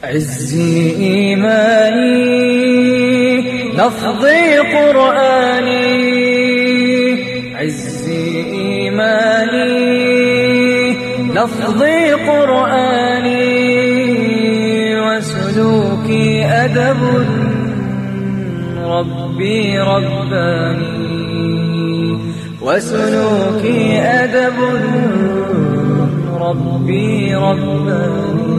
عزي إيماني لفظي قرآني، عزي إيماني لفظي قرآني، وسلوكي أدب ربي رباني، وسلوكي أدب ربي رباني.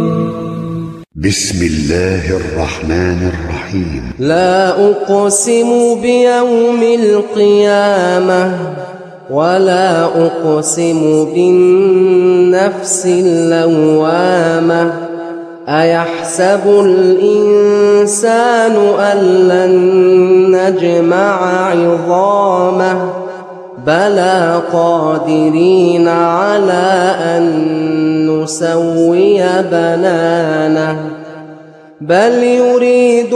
بسم الله الرحمن الرحيم. لا أقسم بيوم القيامة ولا أقسم بالنفس اللوامة، أيحسب الإنسان أن لن نجمع عظامه، بلى قادرين على أن نسوي بنانه، بل يريد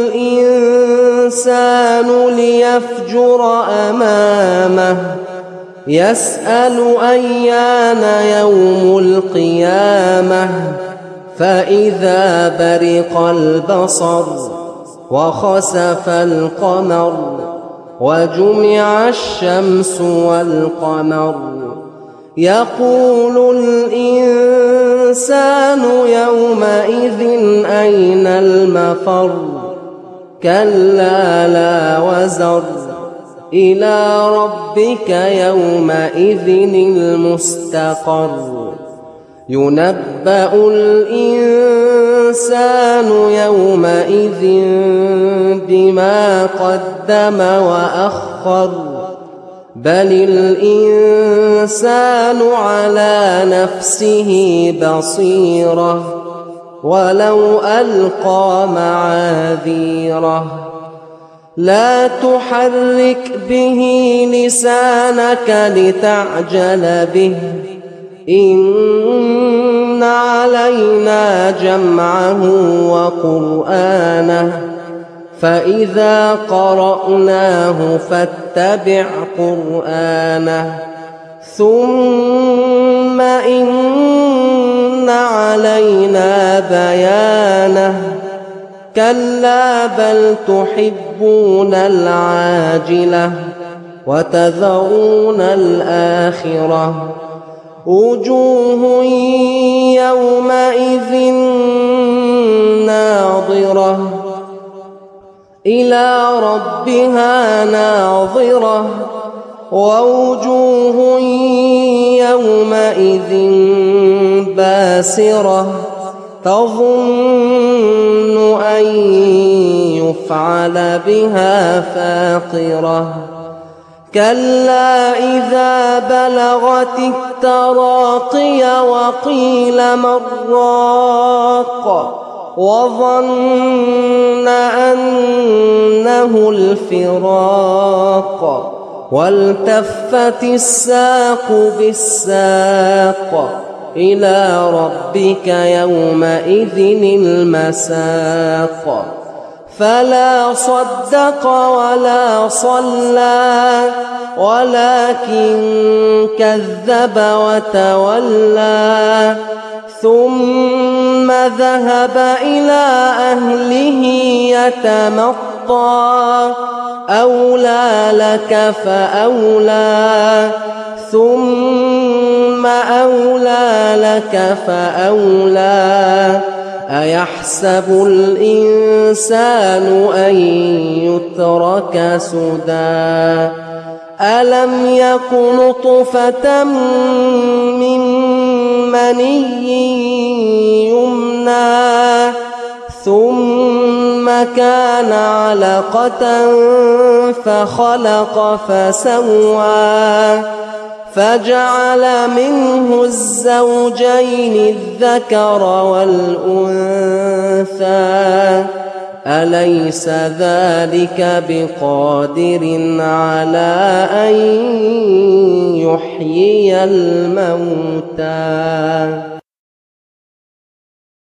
الإنسان ليفجر أمامه، يسأل أيان يوم القيامة، فإذا برق البصر وخسف القمر وجمع الشمس والقمر، يقول الإنسان يومئذ أين المفر، كلا لا وزر، إلى ربك يومئذ المستقر، ينبأ الإنسان يومئذ بما قدم وأخر، بل الإنسان على نفسه بصيرة، ولو ألقى معاذيره، لا تحرك به لسانك لتعجل به، إن علينا جمعه وقرآنه، فإذا قرأناه فاتبع قرآنه، ثم إن علينا بيانه، كلا بل تحبون العاجلة وتذرون الآخرة، وجوه يومئذ ناظرة إلى ربها ناظرة، ووجوه يومئذ باسرة، تظن أن يفعل بها فاقرة، كلا إذا بلغت التراقي وقيل من راق، وظن أنه الفراق، والتفت الساق بالساق، إلى ربك يومئذ المساق، فلا صدق ولا صلى ولكن كذب وتولى، ثم ذهب إلى أهله يتمطى، أولى لك فأولى، ثم أولى لك فأولى، أيحسب الإنسان أن يترك سدى، ألم يك نطفة من مني يمنى، ثم كان علقة فخلق فسوى، فجعل منه الزوجين الذكر والأنثى، أليس ذلك بقادر على أن يحيي الموتى؟